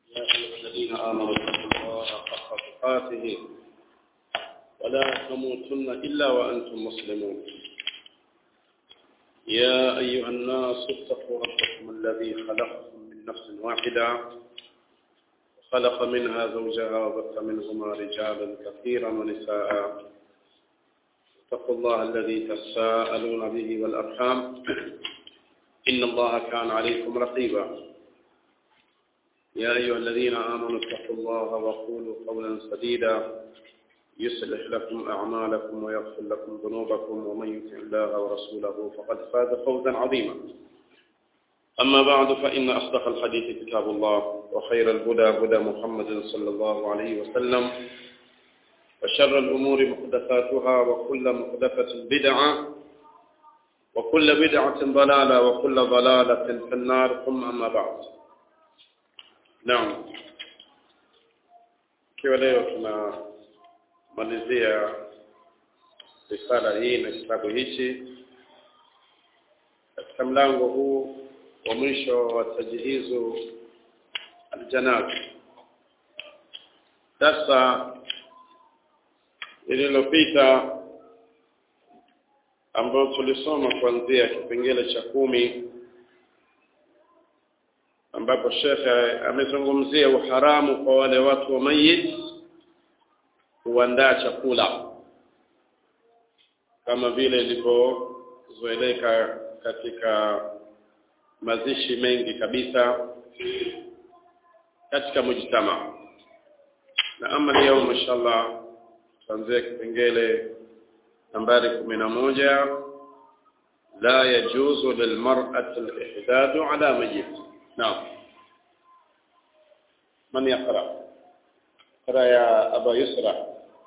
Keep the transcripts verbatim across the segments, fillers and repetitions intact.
يا أيها الذين آمنوا اتقوا الله حق تقاته ولا تموتن إلا وأنتم مسلمون. يا أيها الناس اتقوا ربكم الذي خلقكم من نفس واحدة خلق منها زوجها وبث منهما رجالا كثيرا ونساء. اتقوا الله الذي تساءلون به والأرحام إن الله كان عليكم رقيبا. يا أيها الذين آمنوا اتقوا الله وقولوا قولا سديدا يصلح لكم أعمالكم ويغفر لكم ذنوبكم ومن يطع الله ورسوله فقد فاز فوزا عظيما. أما بعد فإن أصدق الحديث كتاب الله وخير الهدى هدى محمد صلى الله عليه وسلم وشر الأمور محدثاتها وكل محدثة بدعة وكل بدعة ضلالة وكل ضلالة في النار ثم أما بعد. نعم kiwa leo tunamalizia risala hii na kitabu hichi katika mlango huu wa mwisho wa tajhizu aljanaz. Sasa ililopita ambao tulisoma kuanzia kipengele cha kumi ambapo shekhe amezungumzia uharamu kwa wale watu wa mayit kuandaa chakula kama vile ilivyozoeleka katika mazishi mengi kabisa katika mujtama. Na ama leo mashallah tuanze kipengele nambari kumi na moja, la yajuzu lilmar'ati al-ihdadu ala mayyit. نعم من يقرأ؟ قرأ يا أبا يسرى.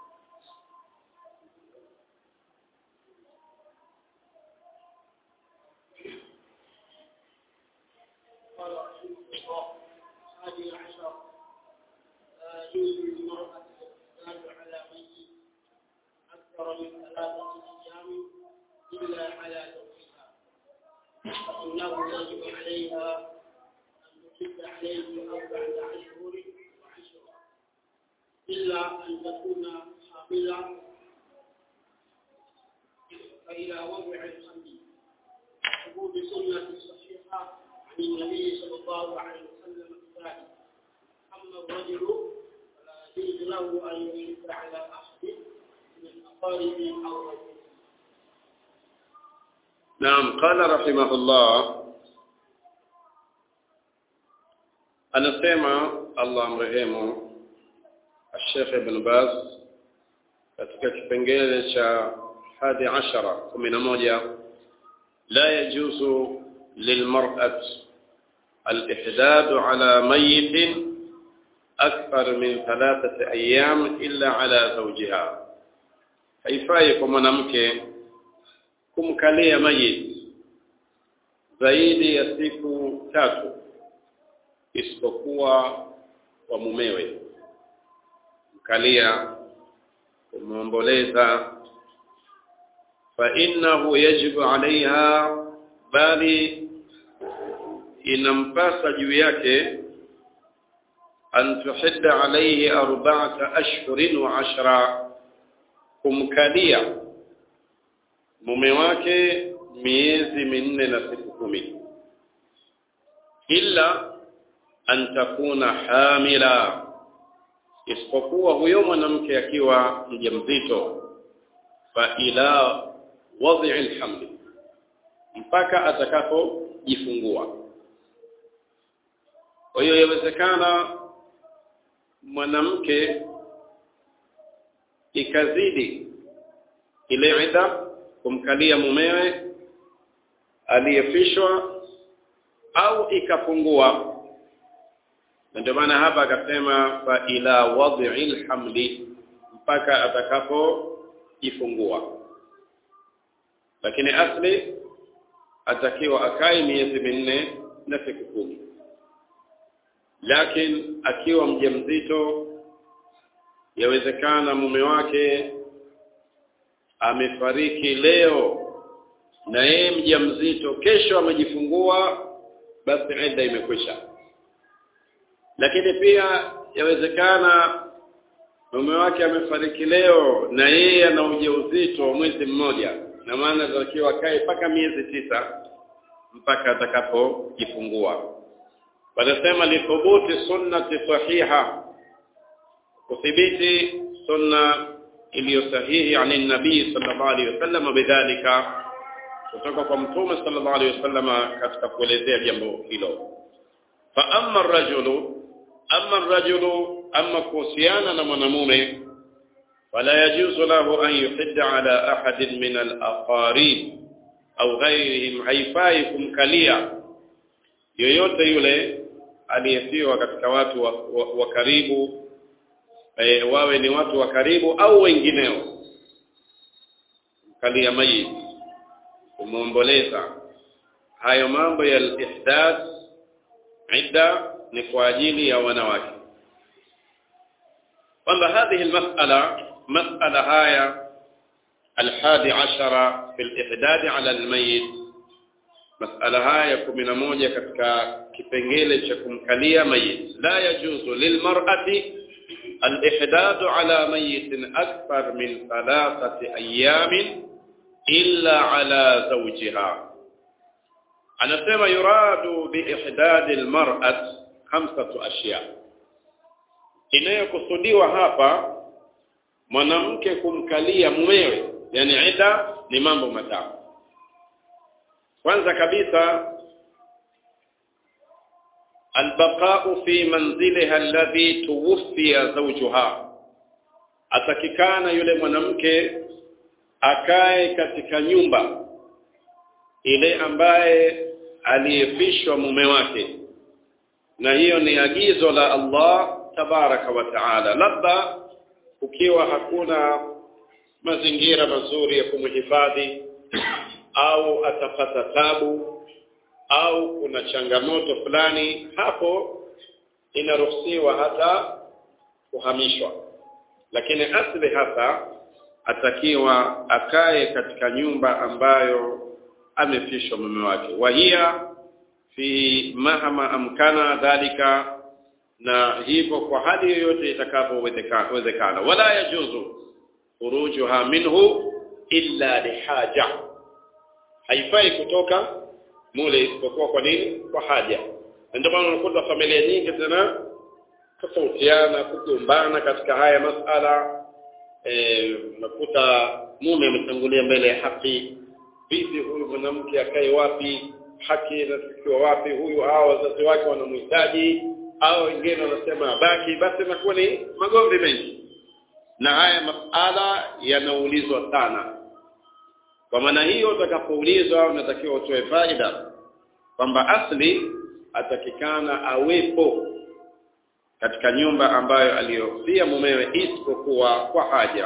قال رحمه الله الحادي عشر يجوز للمرأة الاحتجاج على ميت أكثر من ثلاثة أيام إلا على زوجها فإنه يجب عليها عليه أربعة أشهر وعشرة إلا أن تكون حاملا فإلى وضع الحمل ثبوت سنة صحيحة عن النبي صلى الله عليه وسلم بذلك. أما الرجل فلا يجوز له أن يشد على أحد من الأقارب أو غيره. نعم قال رحمه الله anasema Allah amrehemu Sheikh Ibn Baz katika kipengele cha hadi ashara kumi na moja, la yajuzu lilmar'at al-ihdad ala mayyit akthar min thalathati ayyam illa ala zawjiha. Haifai kwa mwanamke kumkalia mayit zaidi ya siku tatu isipokuwa kwa mumewe, mkalia kumomboleza, fa innahu yajibu alaiha, bali inampasa juu yake an tuhidda alayhi arba'ata ashhurin wa ashra, kumkalia mume wake miezi minne na siku kumi, illa an takuna hamila, isipokuwa huyo mwanamke akiwa mjamzito, fa ila wad'i alhaml, mpaka atakapojifungua. Kwa hiyo yawezekana mwanamke ikazidi ile idda kumkalia mumewe aliyefishwa au ikapungua. Ndio maana hapa akasema fa ila wad'il hamli, mpaka atakapojifungua. Lakini asli atakiwa akae miezi minne na siku kumi. Lakini akiwa mjamzito yawezekana mume wake amefariki leo na yeye mjamzito kesho amejifungua, basi idda imekwisha. lakini pia yawezekana mume wake amefariki leo na yeye ana ujauzito wa mwezi mmoja, na maana atakiwa kae mpaka miezi tisa mpaka atakapojifungua. Wanasema li thubuti sunnati sahiha, kuthibiti sunna iliyo sahihi ani nabii sallallahu alaihi wasallam bidhalika, kutoka kwa mtume sallallahu alaihi wasallam katika kuelezea jambo hilo. Fa amma ar-rajulu amma ar-rajulu amma kuhusiana na mwanamume, wala yajuzu lahu an yuhidda ala ahadin min al-aqarib au ghayrihim, haifai kumkalia yoyote yule aliyefiwa katika watu wa, wa, wa karibu, e, wawe ni watu wa karibu au wengineo. Kumkalia mayit, kumuomboleza, hayo mambo ya al-ihdath idda ni kwa ajili ya wanawake. kwamba hadhihi almas'ala mas'ala haya الحادي عشر في الإحداد على الميت, mas'ala haya kumi na moja katika kipengele cha kumkalia mayit. La yajuzu lilmar'ati al-ihdad ala mayitin akthar min thalathati ayamin illa ala zawjiha. Anasema yuradu bi ihdad al-mar'at khamsatu ashya, inayokusudiwa hapa mwanamke kumkalia mumewe, yani idda, ni mambo matatu. Kwanza kabisa albaqa'u fi manziliha alladhi tuwfiya zawjuha, atakikana yule mwanamke akae katika nyumba ile ambaye aliyefishwa mume wake, na hiyo ni agizo la Allah tabaraka wa taala. Labda ukiwa hakuna mazingira mazuri ya kumhifadhi, au atapata tabu, au kuna changamoto fulani, hapo inaruhusiwa hata kuhamishwa. Lakini asli hapa atakiwa akae katika nyumba ambayo amefishwa mume wake. Wahia fi mahama amkana dhalika, na hivyo kwa hali yoyote itakapowezekana. Wala yajuzu khurujuha minhu illa lihaja, haifai kutoka mule isipokuwa kwa nini? Kwa haja. Ndio maana unakuta familia nyingi tena tofautiana, kukumbana katika haya masala. Eh, unakuta mume ametangulia mbele ya haki, vipi huyu mwanamke akae wapi, haki inatakiwa wapi, huyu hao wazazi wake wanamhitaji, au wengine wanasema abaki, basi inakuwa ni magomvi mengi. Na haya masala yanaulizwa sana. Kwa maana hiyo utakapoulizwa unatakiwa utoe faida kwamba asli atakikana awepo katika nyumba ambayo aliyofia mumewe isipokuwa kwa haja.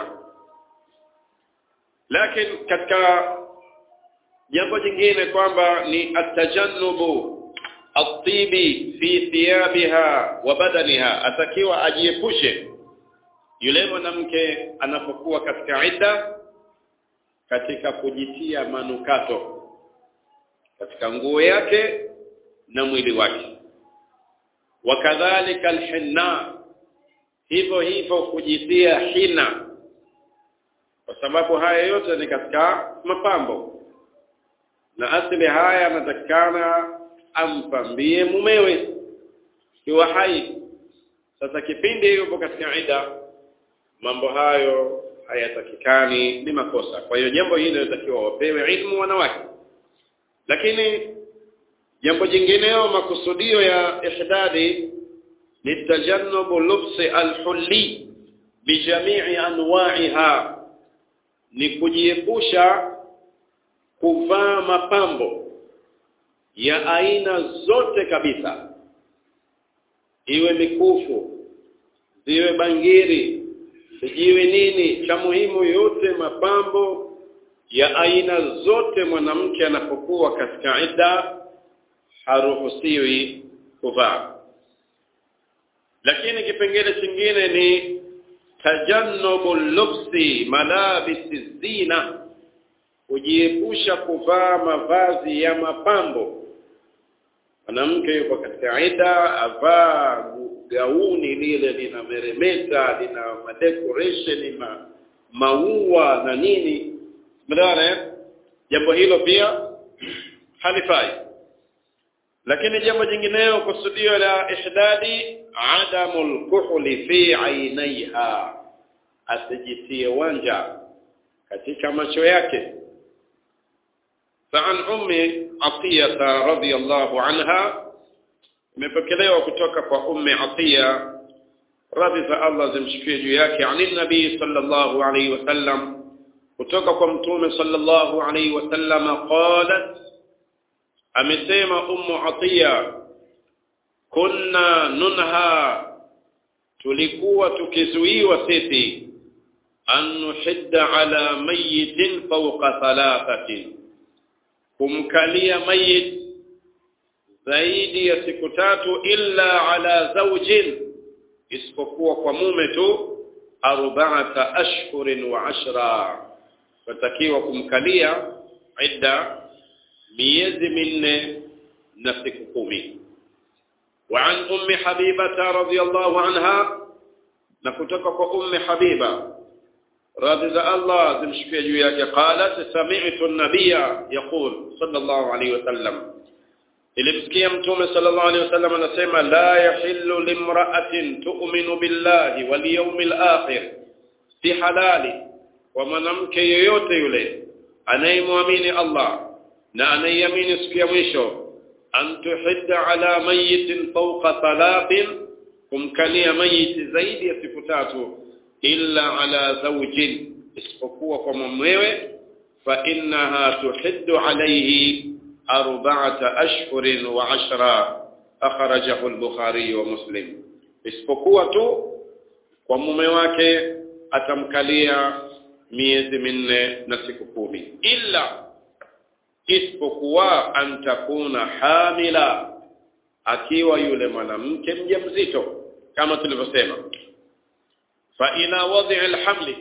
Lakini katika jambo jingine kwamba ni atajannubu at-tibi fi thiyabiha wa badaniha, atakiwa ajiepushe yule mwanamke anapokuwa katika idda katika kujitia manukato katika nguo yake na mwili wake. Wakadhalika alhinna, hivyo hivyo kujitia hina, kwa sababu haya yote ni katika mapambo, na asili haya yanatakikana ampambie mumewe kiwa hai. Sasa kipindi yupo katika idda, mambo hayo hayatakikani, ni makosa. Kwa hiyo jambo hili linatakiwa wapewe ilmu wanawake. Lakini jambo jingineo, makusudio ya ihdadi ni tajannubu lubsi alhulli bijamii anwa'iha, ni kujiepusha kuvaa mapambo ya aina zote kabisa, iwe mikufu, ziwe bangiri, sijiwe nini, cha muhimu yote mapambo ya aina zote mwanamke anapokuwa katika idda haruhusiwi kuvaa. Lakini kipengele kingine ni tajannubu lubsi malabisi zina, kujiepusha kuvaa mavazi ya mapambo. Mwanamke yuko katika idda avaa gauni lile linameremeta, lina decoration, ma, maua na nini, mnaona jambo hilo pia halifai. Lakini jambo jingineo kusudio la ihdadi adamul kuhli fi ainaiha, asijitie wanja katika macho yake. Fa'an ummi Atiyah radhiyallahu anha, imepokelewa kutoka kwa ummi Atiyah radhi za Allah zimshikie juu yake, ani nabii sallallahu alayhi wasallam, kutoka kwa mtume sallallahu alayhi wasallam, qalat, amesema ummu Atiyah, kunna nunha, tulikuwa tukizuiwa sisi, an nuhidda ala mayitin fawqa thalathatin, kumkalia mayit zaidi ya siku tatu, illa ala zawjin, isipokuwa kwa mume tu, arba'ata ashhurin wa ashra, watakiwa kumkalia idda miezi minne na siku kumi. Wa an ummi Habiba radhiyallahu anha, na kutoka kwa ummi Habiba radhi za Allah zimshikie juu yake, qalat, sami'tu an-nabiyya yaqul sallallahu alayhi wasallam, ilimsikia mtume sallallahu alayhi wasallam anasema, la yahillu limra'atin tu'minu billahi wal yawmil akhir, si halali kwa mwanamke yoyote yule anayemwamini Allah na anayamini siku ya mwisho, an tuhidda ala mayitin fawqa thalathin, kumkalia mayiti zaidi ya siku tatu, illa ala zawjin, isipokuwa kwa mumewe, fa innaha tuhiddu alayhi arba'ata ashhurin wa ashra, akhrajahu al-Bukhari wa Muslim. Isipokuwa tu kwa mume wake atamkalia miezi minne na siku kumi, illa, isipokuwa antakuna hamila, akiwa yule mwanamke mjamzito, kama tulivyosema. Fa ila wad'i al-hamli,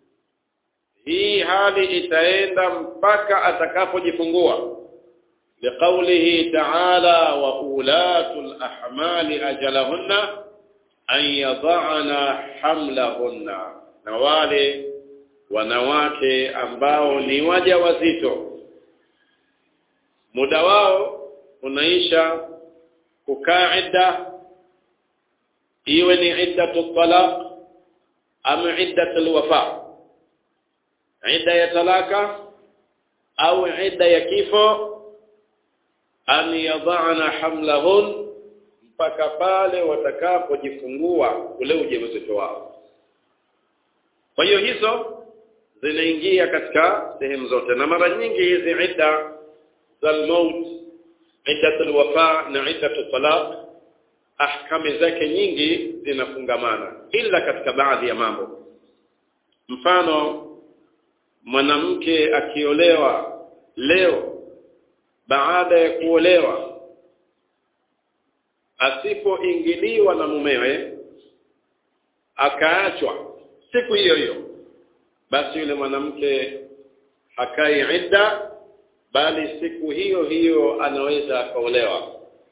hii hali itaenda mpaka atakapojifungua, liqaulihi ta'ala, wa ulatul ahmali ajalahunna an yad'ana hamlahunna, na wale wanawake ambao ni wajawazito muda wao unaisha kukaa idda, iwe ni iddatu talaq au iddatu alwafa, idda ya talaka au idda ya kifo, an yadhana hamlahun, mpaka pale watakapojifungua ule ujauzito wao. Kwa hiyo hizo zinaingia katika sehemu zote, na mara nyingi hizi idda za maut, iddatu alwafa na iddatu talaq, ahkami zake nyingi zinafungamana, ila katika baadhi ya mambo. Mfano, mwanamke akiolewa leo, baada ya kuolewa asipoingiliwa na mumewe, akaachwa siku hiyo hiyo, basi yule mwanamke hakai idda, bali siku hiyo hiyo anaweza akaolewa.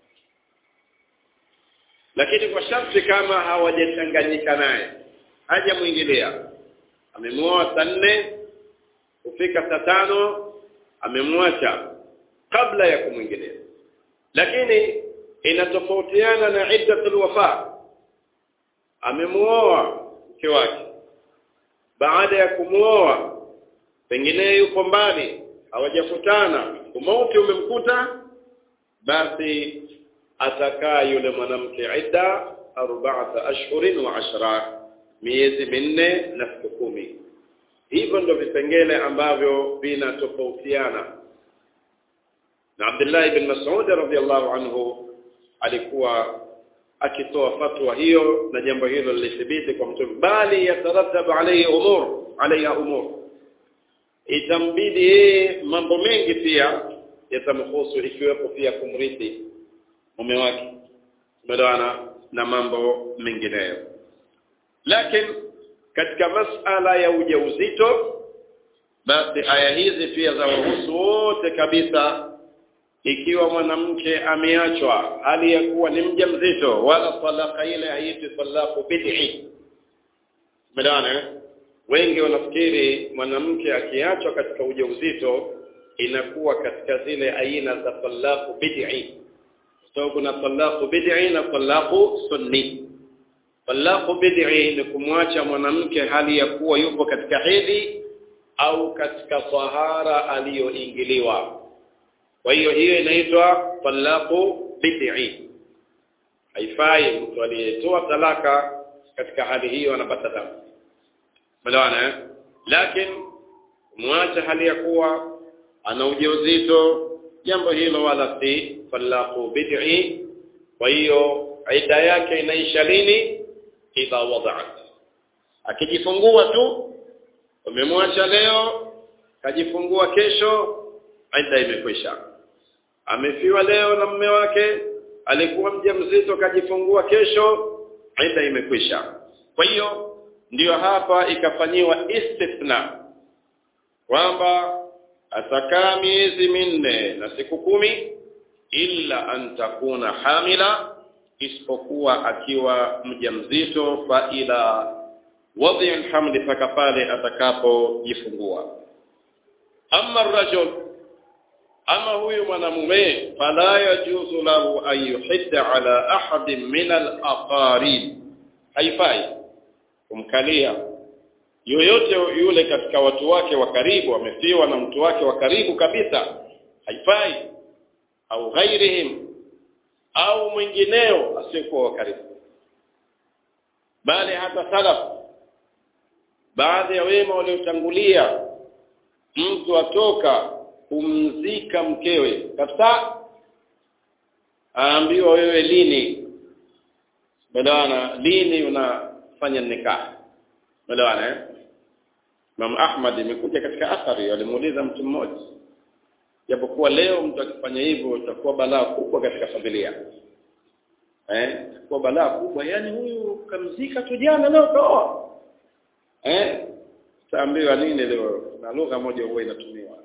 Lakini kwa sharti kama hawajachanganyika naye, haja muingilia, amemuoa saa nne, kufika saa tano amemwacha kabla ya kumwingilia. Lakini inatofautiana na iddatul wafa, amemuoa mke wake, baada ya kumuoa pengine yuko mbali, hawajafutana, umauti umemkuta, basi atakaa yule mwanamke idda arba'ata ashhurin wa ashra, miezi minne na siku kumi. Hivyo ndio vipengele ambavyo vinatofautiana. Na Abdullah ibn Mas'ud radhiyallahu anhu alikuwa akitoa fatwa hiyo, na jambo hilo lilithibiti kwa mtume, bali yatarattabu alayhi umur alayha umur, itambidi yeye mambo mengi pia yatamhusu, ikiwepo pia kumrithi mume wake, umeelewana, na mambo mengineyo. Lakini katika masala ya ujauzito, basi aya hizi pia za wahusu wote kabisa, ikiwa mwanamke ameachwa hali ya kuwa ni mjamzito, wala talaka ile haiti talaqu bid'i. Maana wengi wanafikiri mwanamke akiachwa katika ujauzito inakuwa katika zile aina za talaqu bid'i. So kuna talaqu bid'i na talaqu sunni. Talaqu bid'i ni kumwacha mwanamke hali ya kuwa yupo katika hedhi au katika tahara aliyoingiliwa. Kwa hiyo hiyo inaitwa talaqu bid'i. Haifai mtu aliyetoa talaka katika hali hiyo anapata dhambi. Mlawana, lakini kumwacha hali ya kuwa ana ujauzito, jambo hilo wala si talaqu bid'i. Kwa hiyo idda yake inaisha lini? Idha wada'at. Akijifungua tu, umemwacha leo, kajifungua kesho, idda imekwisha. Amefiwa leo na mume wake, alikuwa mjamzito kajifungua kesho, idda imekwisha. Kwa hiyo ndio hapa ikafanyiwa istithna kwamba atakaa miezi minne na siku kumi illa an takuna hamila, isipokuwa akiwa mjamzito, fa ila wadhi alhamli, faka pale atakapojifungua. Amma ar-rajul, ama huyu mwanamume, fala yajuzu lahu an yuhidda ala ahadin min al-aqarib, haifai kumkalia yoyote yule katika watu wake wa karibu, amefiwa na mtu wake wa karibu kabisa, haifai, au ghairihim, au mwingineo asiyekuwa wa karibu. Bali hata salaf, baadhi ya wema waliotangulia, mtu atoka kumzika mkewe kabisa, aambiwa wewe lini badana lini unafanya nikah. Badana eh Imam Ahmad imekuja katika athari, alimuuliza mtu mmoja, japokuwa leo mtu akifanya hivyo itakuwa balaa kubwa katika familia. Eh, kwa balaa kubwa, yani huyu kamzika tu jana leo toa. Eh, taambiwa nini leo? Na lugha moja huwa inatumiwa.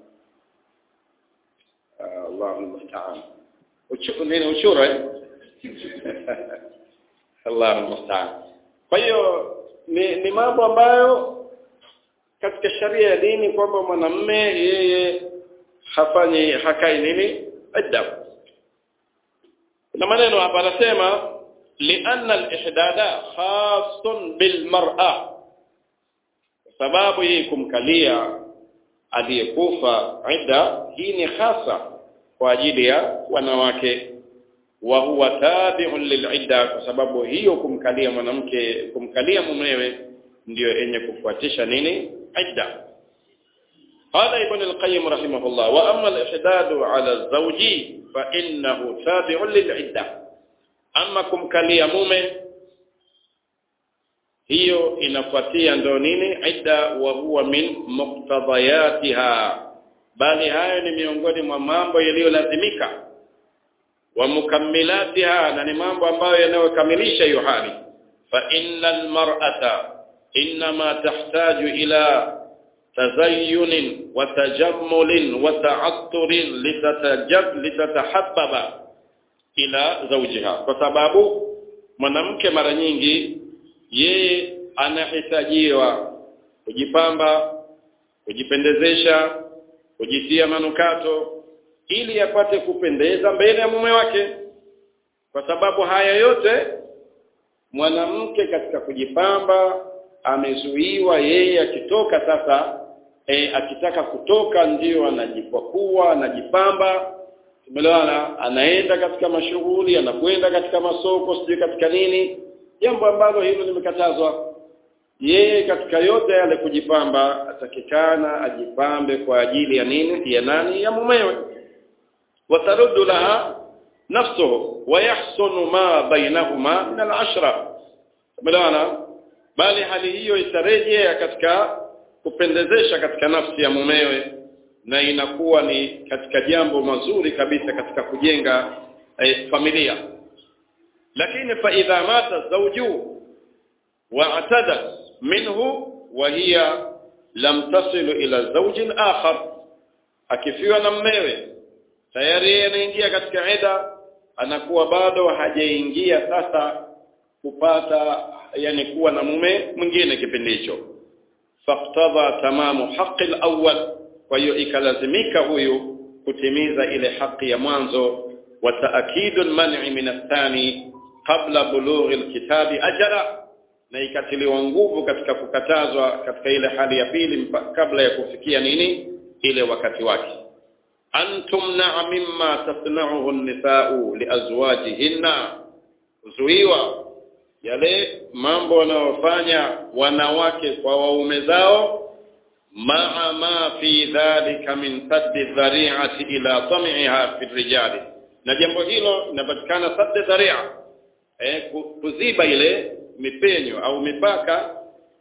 Allahu musta'an. Uchuku nini ushura eh? Allahu musta'an. Kwa hiyo ni, ni mambo ambayo katika sharia ya dini kwamba mwanamume yeye hafanyi hakai nini adab. Na maneno hapa anasema lianna al-ihdada khasun bil mar'a, sababu hii kumkalia aliyekufa idda hii ni hasa kwa ajili ya wanawake, wa huwa tabi'un lil'idda, kwa sababu hiyo kumkalia mwanamke kumkalia mumewe ndio yenye kufuatisha nini idda. Qala Ibn al-Qayyim rahimahullah, wa amma al-ihdadu ala az-zawji fa innahu tabi'un lil'idda, amma kumkalia mume hiyo inafuatia ndo nini idda, wa huwa min muqtadayatiha, bali hayo ni miongoni mwa mambo yaliyolazimika, wa mukammilatiha, na ni mambo ambayo yanayokamilisha hiyo hali. Fa innal mar'ata inma tahtaju ila tazayyun wa tajammul wa ta'attur litatajab litatahabbaba ila zawjiha, kwa sababu mwanamke mara nyingi yeye anahitajiwa kujipamba, kujipendezesha, kujitia manukato ili apate kupendeza mbele ya mume wake. Kwa sababu haya yote mwanamke katika kujipamba amezuiwa, yeye akitoka sasa e, akitaka kutoka ndio anajipakua, anajipamba, tumeelewana, anaenda katika mashughuli, anakwenda katika masoko, sio katika nini, jambo ambalo hilo limekatazwa. Yeye katika yote yale kujipamba atakikana ajipambe kwa ajili ya nini? Ya nani? Ya mumewe. Wataruddu laha nafsuhu wa yahsunu ma bainahuma min al-ashra, tumeelewana, bali hali hiyo itarejea katika kupendezesha katika nafsi ya mumewe, na inakuwa ni katika jambo mazuri kabisa katika kujenga eh, familia. Lakini fa idha mata zawju wa'tadat minhu wa hiya lam tasil ila zawjin akhar, akifiwa na mumewe tayari anaingia katika ida, anakuwa bado hajaingia sasa kupata yani kuwa na mume mwingine kipindi hicho. Faqtadha tamamu haqqi al-awwal, kwa hiyo ikalazimika huyu kutimiza ile haki ya mwanzo, wa ta'kidu al-man'i min ath-thani qabla bulughi al-kitabi ajala, na ikatiliwa nguvu katika kukatazwa katika ile hali ya pili kabla ya kufikia nini ile wakati wake. Antum na'a mimma tasna'uhu an-nisa'u liazwajihinna, zuiwa yale mambo wanayofanya wanawake kwa waume zao, ma'a ma fi dhalika min saddi dhari'ati ila tam'iha fi rijali, na jambo hilo linapatikana saddi dhari'a, eh kuziba ile mipenyo au mipaka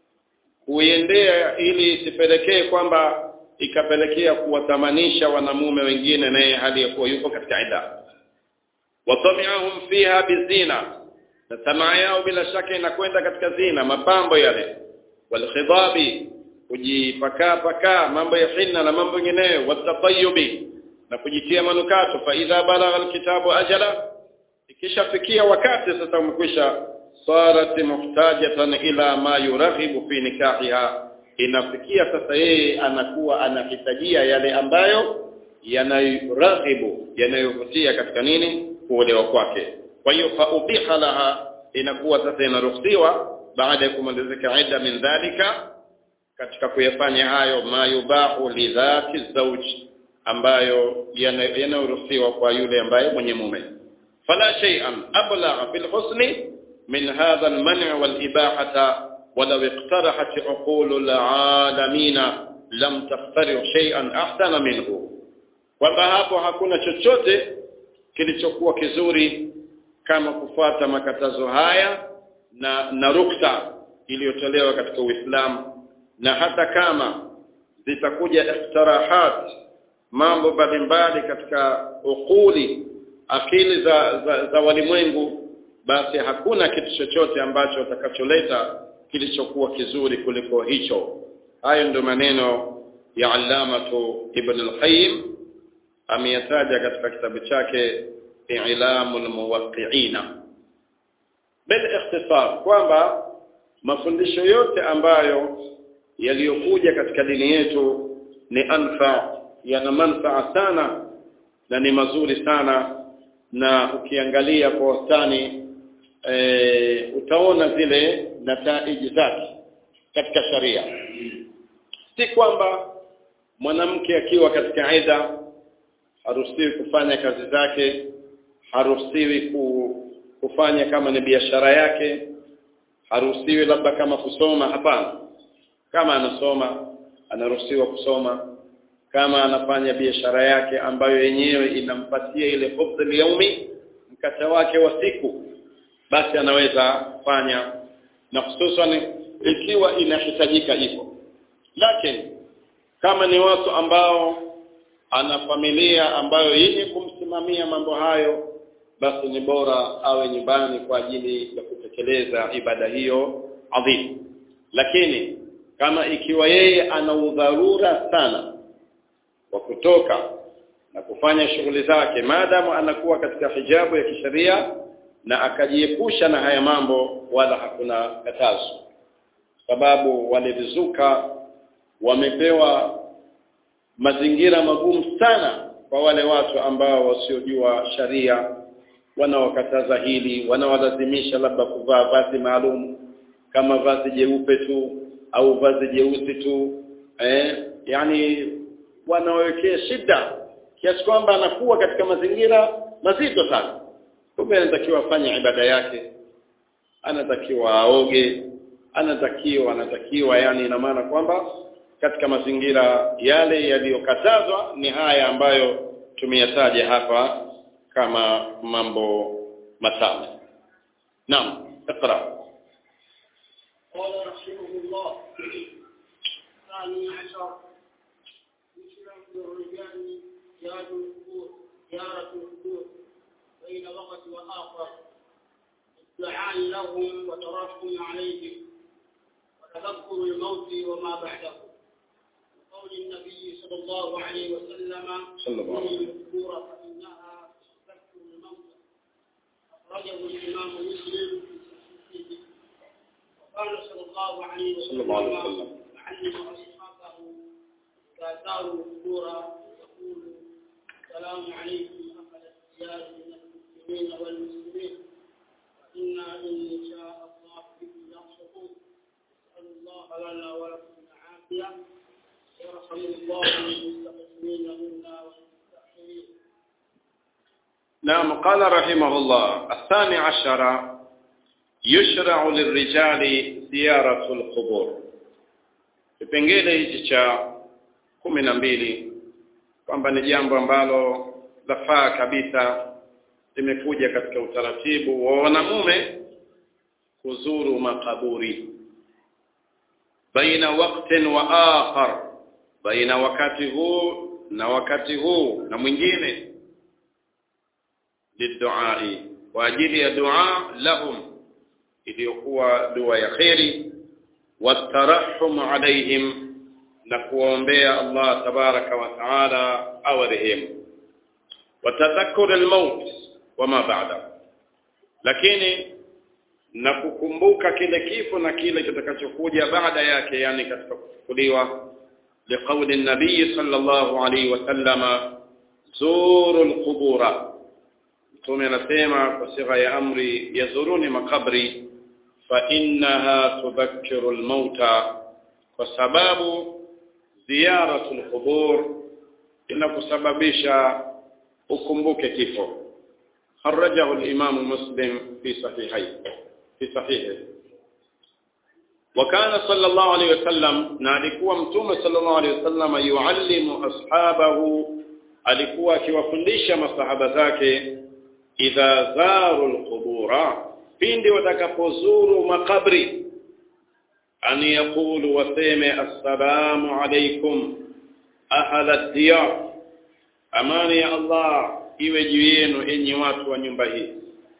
kuiendea ili isipelekee kwamba ikapelekea kuwatamanisha wanamume wengine naye hali ya kuwa yuko katika ida. Wa tam'ahum fiha bizina, na tamaa yao bila shaka inakwenda katika zina, mapambo yale, wal khidabi, kujipaka paka mambo ya hinna na mambo mengineyo, watatayubi, na kujitia manukato. Fa idha balagha alkitabu ajala, ikishafikia wakati sasa umekwisha, sarat muhtajatan ila ma yuraghibu fi nikahiha, inafikia sasa yeye anakuwa anahitajia yale ambayo yanayuraghibu, yanayovutia katika nini kuolewa kwake. Kwa hiyo fa ubiha laha, inakuwa sasa inaruhusiwa baada ya kumalizika idda min dhalika, katika kuyafanya hayo ma yubahu li dhati zawj, ambayo yanaruhusiwa kwa yule ambaye mwenye mume. Fala shay'an ablagha fil husni min hadha al-man' wal ibahata ولو اقترحت عقول العالمين لم تخترع شيئا احسن منه. Kwamba hapo hakuna chochote kilichokuwa kizuri kama kufuata makatazo haya na na ruksa iliyotolewa katika Uislamu, na hata kama zitakuja iktirahat, mambo mbalimbali katika ukuli, akili za za, za walimwengu, basi hakuna kitu chochote ambacho utakacholeta kilichokuwa kizuri kuliko hicho. Hayo ndio maneno ya Allamatu Ibn al-Qayyim ameyataja katika kitabu chake I'lamul Muwaqqi'ina. Bil ikhtisar, kwamba mafundisho yote ambayo yaliyokuja katika dini yetu ni anfa, yana manufaa sana na ni mazuri sana, na ukiangalia kwa wastani e, utaona zile nataiji zake katika sharia. Si kwamba mwanamke akiwa katika ida haruhusiwi kufanya kazi zake, haruhusiwi kufanya kama ni biashara yake, haruhusiwi labda kama kusoma. Hapana, kama anasoma anaruhusiwa kusoma, kama anafanya biashara yake ambayo yenyewe inampatia ile fursa yaumi, mkata wake wa siku, basi anaweza kufanya, na hususan ikiwa inahitajika hivyo. Lakini kama ni watu ambao ana familia ambayo yenye kumsimamia mambo hayo, basi ni bora awe nyumbani kwa ajili ya kutekeleza ibada hiyo adhimu. Lakini kama ikiwa yeye ana udharura sana wa kutoka na kufanya shughuli zake, maadamu anakuwa katika hijabu ya kisheria na akajiepusha na haya mambo, wala hakuna katazo. Sababu walivizuka wamepewa mazingira magumu sana kwa wale watu ambao wasiojua sharia, wanaokataza hili, wanawalazimisha labda kuvaa vazi maalum kama vazi jeupe tu au vazi jeusi tu, eh yani wanawekea shida kiasi kwamba anakuwa katika mazingira mazito sana. Kumbe anatakiwa afanye ibada yake, anatakiwa aoge, anatakiwa anatakiwa yani ina maana kwamba katika mazingira yale yaliyokatazwa ni haya ambayo tumeyataja hapa kama mambo matano. Naam, اقرأ. قال رحمه الله: الثاني عشر يشرع للرجال زيارة القبور زيارة القبور بين وقت وآخر، الدعاء لهم وترحم عليهم وتذكر الموت وما بعده، قول النبي صلى الله عليه وسلم: صلى الله عليه وسلم: القبور رجب الإمام مسلم وقال صلى الله عليه وسلم علم أصحابه إذا زاروا القبور يقول السلام عليكم أهل الديار من المسلمين والمسلمين وإنا إن شاء الله بكم يرشقون نسأل الله لنا ولكم العافية يرحم الله المستقيمين منا والمستأخرين. نعم. قال رحمه الله: الثاني عشر يشرع للرجال زيارة القبور. Kipengele hichi cha kumi na mbili kwamba ni jambo ambalo lafaa kabisa limekuja katika utaratibu wa wanamume kuzuru makaburi baina wakati wa akhar, baina wakati huu na wakati huu na mwingine, liduai, kwa ajili ya dua lahum, iliyokuwa dua ya khairi, watarahum alaihim, na kuombea Allah tabaraka wa taala awarehemu, watadhakkur almaut wama ba'da, lakini na kukumbuka kile kifo na kile kitakachokuja baada yake, yani katika kufufuliwa, liqauli nabii sallallahu alayhi wasallama zuru alqubura. Mtume anasema kwa sigha ya amri, yazuruni makabri fa innaha tudhakkiru almauta, kwa sababu ziyaratu alqubur inakusababisha ukumbuke kifo. Kharajahu al-Imam Muslim fi sahihihi fi sahihihi. Wa kana sallallahu alayhi wasallam, na alikuwa mtume sallallahu alayhi wasallam yuallimu ashabahu, alikuwa akiwafundisha masahaba zake, idha zaru al-qubura, pindi watakapozuru makabri, an yaqulu, waseme, assalamu alaykum ahla ad-diyar, amani ya Allah iwe juu yenu enyi watu wa nyumba hii,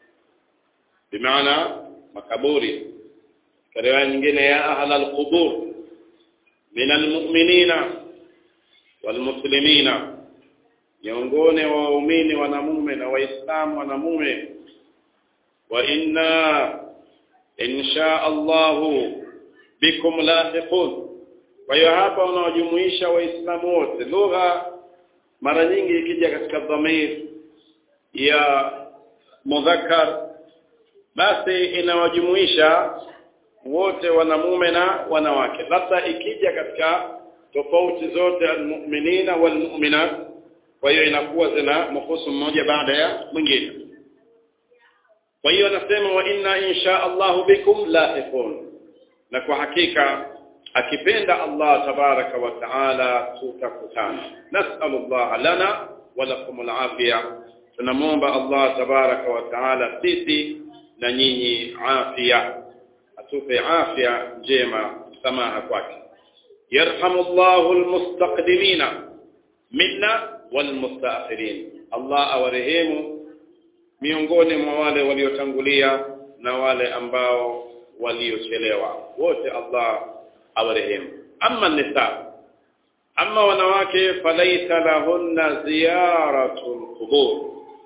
bimaana makaburi. Katika nyingine, ya ahla al-qubur min al-mu'minina wal-muslimina, miongoni wa waumini wanamume na waislamu wanamume, wa inna insha Allahu bikum lahiqun. Kwa hiyo hapa unawajumuisha waislamu wote. Lugha mara nyingi ikija katika dhamir ya mudhakkar, basi inawajumuisha wote wanamume na wanawake. Labda ikija katika tofauti zote almu'minina walmu'minat, kwa hiyo inakuwa zina mkhusu mmoja baada ya mwingine. Kwa hiyo anasema wa inna insha Allahu bikum lahiqun, na kwa hakika akipenda Allah tabaraka wa taala tutakutana. Nas'alullah lana wa lakum al-afia, tunamuomba Allah tabaraka wa taala sisi na nyinyi afya, atupe afya njema, samaha kwake. Yarhamullahu al-mustaqdimina minna wal mustaakhirin, Allah awarehemu miongoni mwa wale waliotangulia na wale ambao waliochelewa, wote Allah awarehemu. Amma nisa, amma wanawake, falaita lahunna ziyaratul qubur,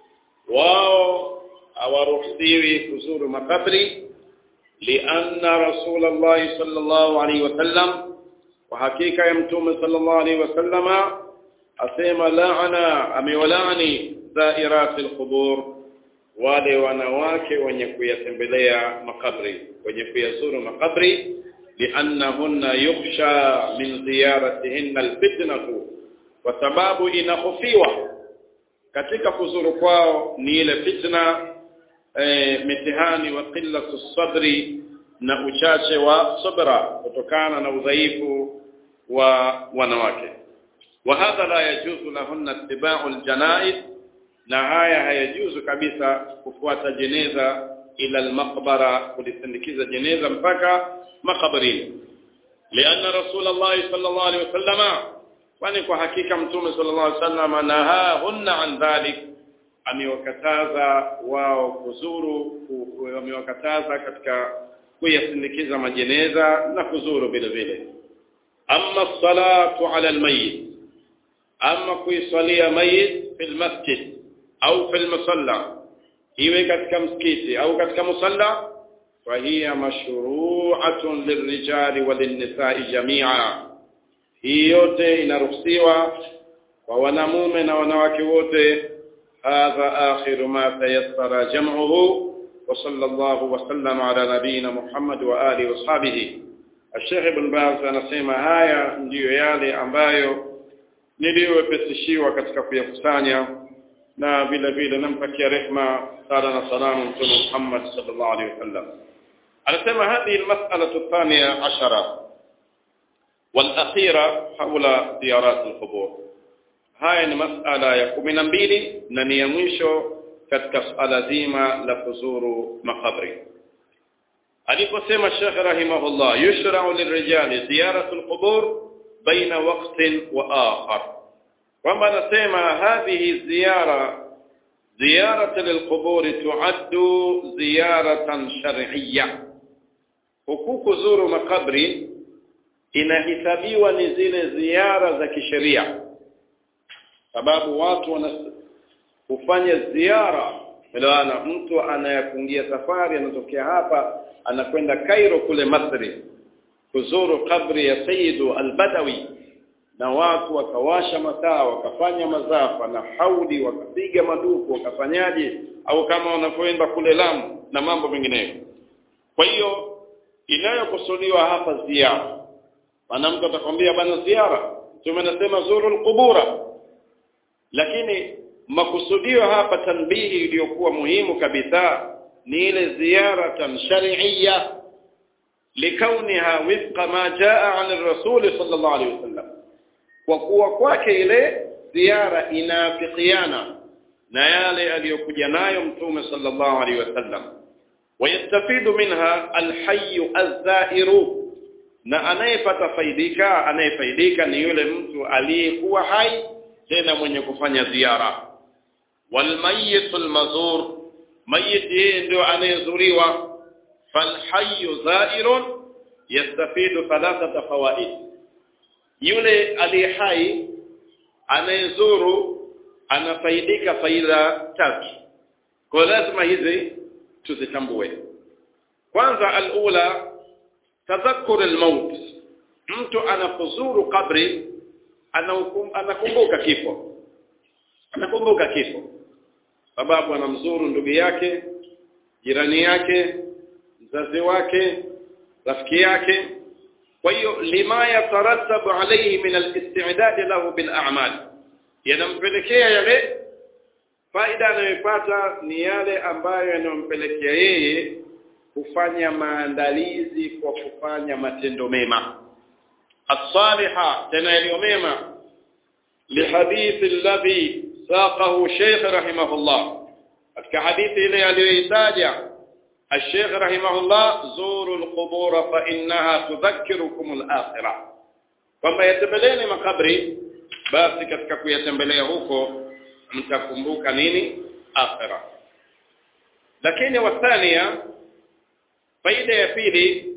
wao hawaruhusiwi kuzuru makabri, lianna Rasulullah sallallahu alaihi wasallam, wa hakika ya mtume sallallahu alaihi wasallama asema, laana, amewalaani zairatil qubur, wale wanawake wenye kuyatembelea makabri, wenye kuyazuru makabri, liannahunna yukhsha min ziyaratihinna alfitnatu, kwa sababu inahofiwa katika kuzuru kwao ni ile fitna, e, mitihani, wa qillatu sadri, na uchache wa sabra, kutokana na udhaifu wa wanawake. Wa hadha la yajuzu lahunna ittiba'u aljanaiz, na haya hayajuzu kabisa kufuata jeneza ila almaqbara, kulisindikiza jeneza mpaka makabarini. Lianna Rasulullah sallallahu alaihi wasallam, kwani kwa hakika mtume sallallahu alaihi wasallam nahahunna an dhalik, amewakataza wao kuzuru, amewakataza katika kuyasindikiza majeneza na kuzuru vile vile. Amma salatu ala almayyit, amma kuisalia mayit fil masjid au fil musalla, iwe katika msikiti au katika musalla, fa hiya mashru'atun lirrijali walinnisa'i jami'a. Hii yote inaruhusiwa kwa wanamume na wanawake wote. Hadha akhiru ma tayassara jam'uhu wa sallallahu wa sallama ala nabina Muhammad wa alihi wa sahbihi. Sheikh Ibn Baz anasema haya ndiyo yale ambayo niliyopesishiwa katika kuyakusanya, na vile vile nampakia rehma sala na salamu Mtume Muhammad sallallahu alaihi wasallam. Anasema hadhi almas'ala athaniya ashara wal-akhira hawla ziyarat al-qubur. Haya ni mas'ala ya kumi na mbili na ni ya mwisho katika suala zima la kuzuru makabri. Aliposema Sheikh rahimahullah, yushra'u lirrijali ziyaratu al-qubur baina waqtin wa akhar, kwamba anasema hadhihi ziyara ziyaratu lilqubur tu'addu ziyaratan shar'iyyah. Huku kuzuru makabri inahisabiwa ni zile ziara za kisheria, sababu watu wanafanya ziara. Maana mtu anayafungia safari, anatokea hapa anakwenda Cairo kule Misri kuzuru kabri ya Sayyidu al-Badawi, na watu wakawasha mataa, wakafanya mazafa na haudi, wakapiga maduku, wakafanyaje, au kama wanapoenda kule Lamu na mambo mengineyo. Kwa hiyo inayokusudiwa hapa ziara. Maana mtu atakwambia bana ziara, tumenasema zuru al-qubura, lakini makusudio hapa tanbihi iliyokuwa muhimu kabisa ni ile ziara shar'iyya likauniha wifqa ma jaa 'an ar-rasul sallallahu alayhi wasallam, kwa kuwa kwake ile ziara inafikiana na yale aliyokuja nayo Mtume sallallahu alayhi wasallam. Wayastafidu minha al-hayy az-za'iru, na anayepata faidika anayefaidika ni yule mtu aliyekuwa hai tena mwenye kufanya ziara. Wal mayyitul mazur, mayyit yeye ndio anayezuriwa. Fal hayy za'irun yastafidu thalathata fawaid, yule aliye hai anayezuru anafaidika faida tatu. Kwa lazima hizi tuzitambue. Kwanza, alula tadhakkur almaut, mtu anapozuru kabri anakumbuka kifo, anakumbuka kifo, sababu anamzuru ndugu yake, jirani yake, mzazi wake, rafiki yake. Kwa hiyo lima yatarattabu alayhi min al-istidad lahu bil a'mal, yanampelekea yale faida anayopata ni yale ambayo yanampelekea yeye kufanya maandalizi kwa kufanya matendo mema as-saliha, tena yaliyo mema. Lihadithi alladhi saqahu Sheikh rahimahullah, katika hadithi ile aliyoitaja الشيخ رحمه الله, زوروا القبور فإنها تذكركم الآخرة, kwamba yatembeleeni makabri, basi katika kuyatembelea huko mtakumbuka nini? Akhira. Lakini wathania, faida ya pili,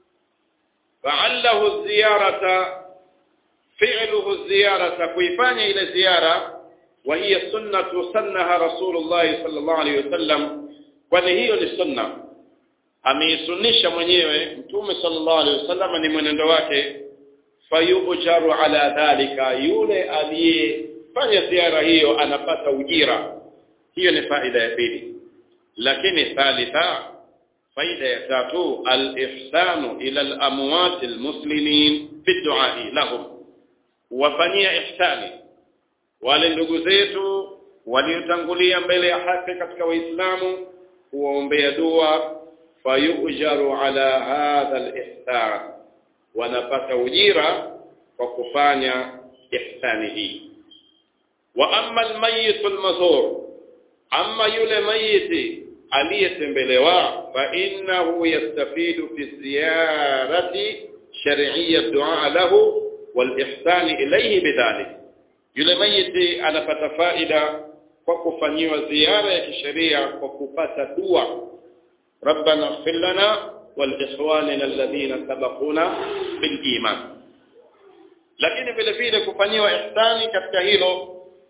fa'allahu ziyarata, fi'luhu ziyarata, kuifanya ile ziara, wa hiya sunnatu sannaha Rasulullah sallallahu alayhi wasallam, kwani hiyo ni sunna ameisunisha mwenyewe Mtume sallallahu alaihi wasallam, ni mwenendo wake. Fayujaru ala dhalika, yule aliyefanya ziara hiyo anapata ujira. Hiyo ni faida ya pili. Lakini thalitha, faida ya tatu, al-ihsanu ila al-amwat al-muslimin fi du'a lahum, wafanyia ihsani wale ndugu zetu waliotangulia mbele ya haki katika Waislamu, kuombea dua. Fayujaru ala hadha al-ihsan, wanapata ujira kwa kufanya ihsani hii. Wa amma al-mayyit al-mazur, amma yule mayiti aliyetembelewa, fa innahu yastafidu fi ziyarati shar'iyya ad-du'a lahu wal ihsan ilayhi bidhalik, yule mayiti anapata faida kwa kufanyiwa ziara ya kisheria kwa kupata dua, rabbana ighfir lana wal ikhwanina alladhina sabaquna bil iman. Lakini vile vile kufanyiwa ihsani katika hilo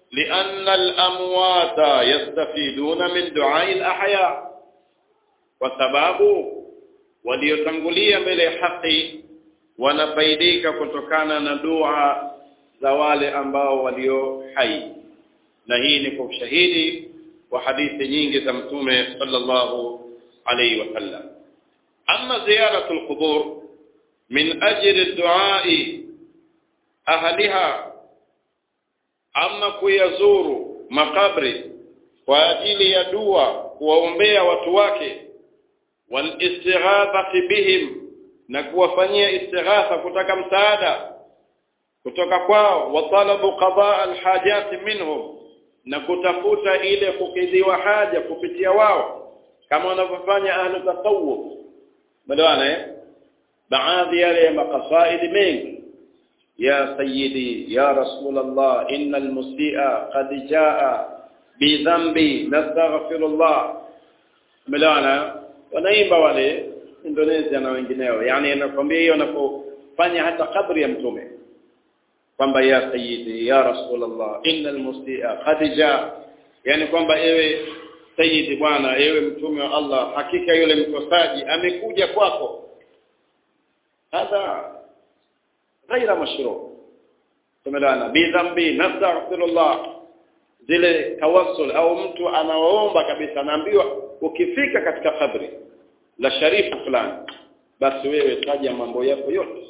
لأن الأموات يستفيدون من دعاء الأحياء وسبب waliotangulia mbele ya haki wanafaidika kutokana na dua za wale ambao walio hai, na hii ni kwa ushahidi wa hadithi nyingi za Mtume sallallahu alayhi wasallam. Amma ziyaratul qubur min ajli ad-du'a ahliha, amma kuyazuru makabri kwa ajili ya dua kuwaombea watu wake, wal istighathati bihim, na kuwafanyia istighatha kutaka msaada kutoka kwao, wa talabu qadaa alhajati minhum, na kutafuta ile kukidhiwa haja kupitia wao kama wanavyofanya ahlu tasawuf. Badawana eh baadhi ya maqasaid mengi, ya sayyidi ya rasulullah innal musii'a qad jaa bi dhanbi nastaghfirullah. Badawana wanaimba wale Indonesia na wengineo, yani anakuambia hiyo anapofanya hata kabri ya mtume kwamba ya sayyidi ya rasulullah innal musii'a qad jaa, yani kwamba ewe sayyidi bwana, ewe mtume wa Allah, hakika yule mkosaji amekuja kwako. Hadha ghaira mashru'. Tumelana bi dhambi nastaghfirullah, zile tawassul au mtu anaomba kabisa, anaambiwa ukifika katika kabri la sharifu fulani, basi wewe taja mambo yako yote.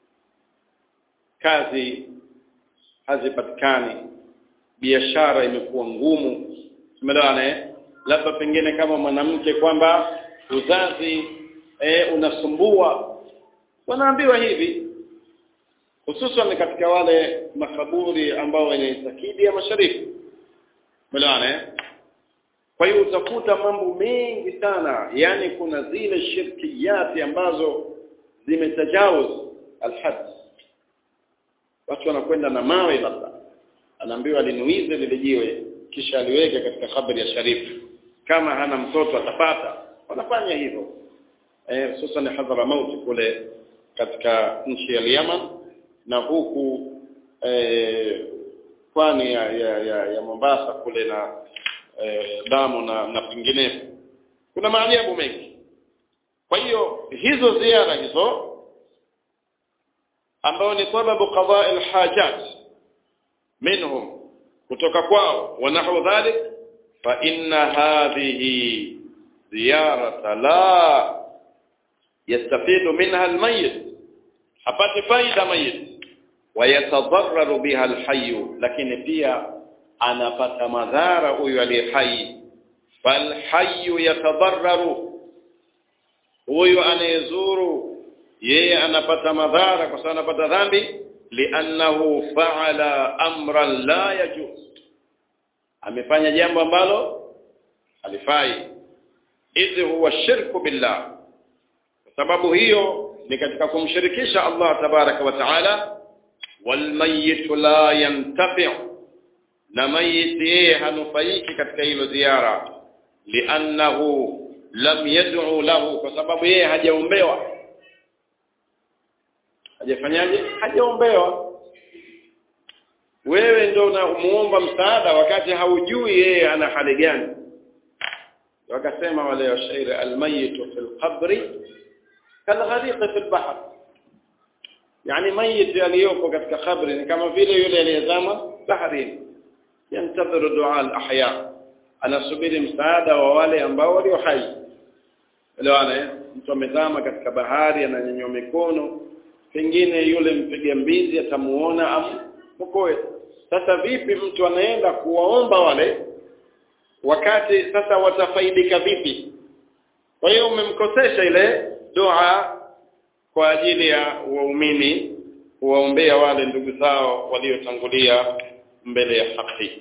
Kazi hazipatikani, biashara imekuwa ngumu, tumeelewana, labda pengine kama mwanamke kwamba uzazi eh unasumbua, wanaambiwa hivi, hususan katika wale makaburi ambao wanaitakidi ya masharifu, tumeelewana. Kwa hiyo utakuta mambo mengi sana, yani kuna zile shirkiyati ambazo zimetajawuz alhad. Watu wanakwenda na mawe, labda anaambiwa linuize lile jiwe kisha aliweke katika kabri ya sharifu, kama hana mtoto atapata. Wanafanya hivyo eh hususan Hadramaut kule katika nchi ya Yemen, na huku eh pwani ya, ya, ya, ya Mombasa kule na eh, Damu na na penginepo, kuna maajabu mengi. Kwa hiyo hizo ziara hizo ambao ni sababu qadaa alhajat minhum, kutoka kwao, wa nahu dhalik, fa inna hadhihi ziyarata la yastafidu minha almayyit, hapati faida mayyit, wa yatadarraru biha alhayy, lakini pia anapata madhara huyu aliye hai. Fal hayy yatadarraru, huyu anayezuru yeye anapata madhara kwa sababu anapata dhambi, li'annahu fa'ala amran la yajuz, amefanya jambo ambalo halifai, idh huwa shirku billah, kwa sababu hiyo ni katika kumshirikisha Allah tabaraka wa taala. Wal mayyit la yantafi', na mayit yeye hanufaiki katika hilo ziara, li'annahu lam yad'u lahu, kwa sababu yeye hajaombewa. Hajafanyaje? Hajaombewa. Wewe ndio unamuomba msaada wakati haujui yeye ana hali gani. Wakasema wale washairi, almayitu fil qabri kalghariq fil bahr, yani mayit aliyopo katika kabri ni kama vile yule aliyezama baharini, yantadhiru dua al-ahya, anasubiri msaada wa wale ambao walio hai. Elewana, mtu amezama katika bahari ananyanyua mikono, pengine yule mpiga mbizi atamuona amkoe. Sasa vipi mtu anaenda kuwaomba wale wakati sasa watafaidika vipi? Kwa hiyo umemkosesha ile dua kwa ajili ya waumini kuwaombea wale ndugu zao waliotangulia mbele ya haki.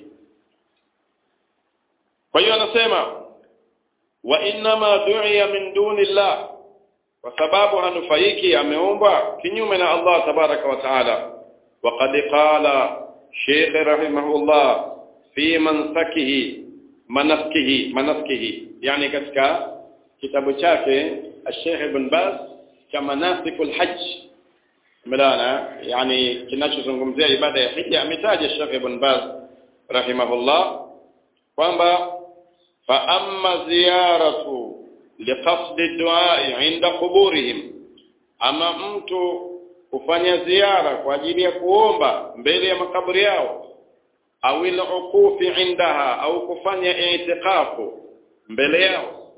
Kwa hiyo anasema wa inma du'iya min dunillah, kwa sababu hanufaiki ameomba kinyume na Allah tabaraka wa taala. Wa qad qala Sheikh rahimahullah fi mansakihi manaskihi manaskihi, yani katika kitabu chake Sheikh Ibn Baz cha manasikul hajj, mlana yani kinachozungumzia ibada ya hija, ametaja Sheikh Ibn Baz rahimahullah kwamba fa amma ziyaratu liqasd ad-du'a 'inda quburihim, ama mtu kufanya ziara kwa ajili ya kuomba mbele ya makaburi yao, au al-uqufi 'indaha, au kufanya i'tikafu mbele yao,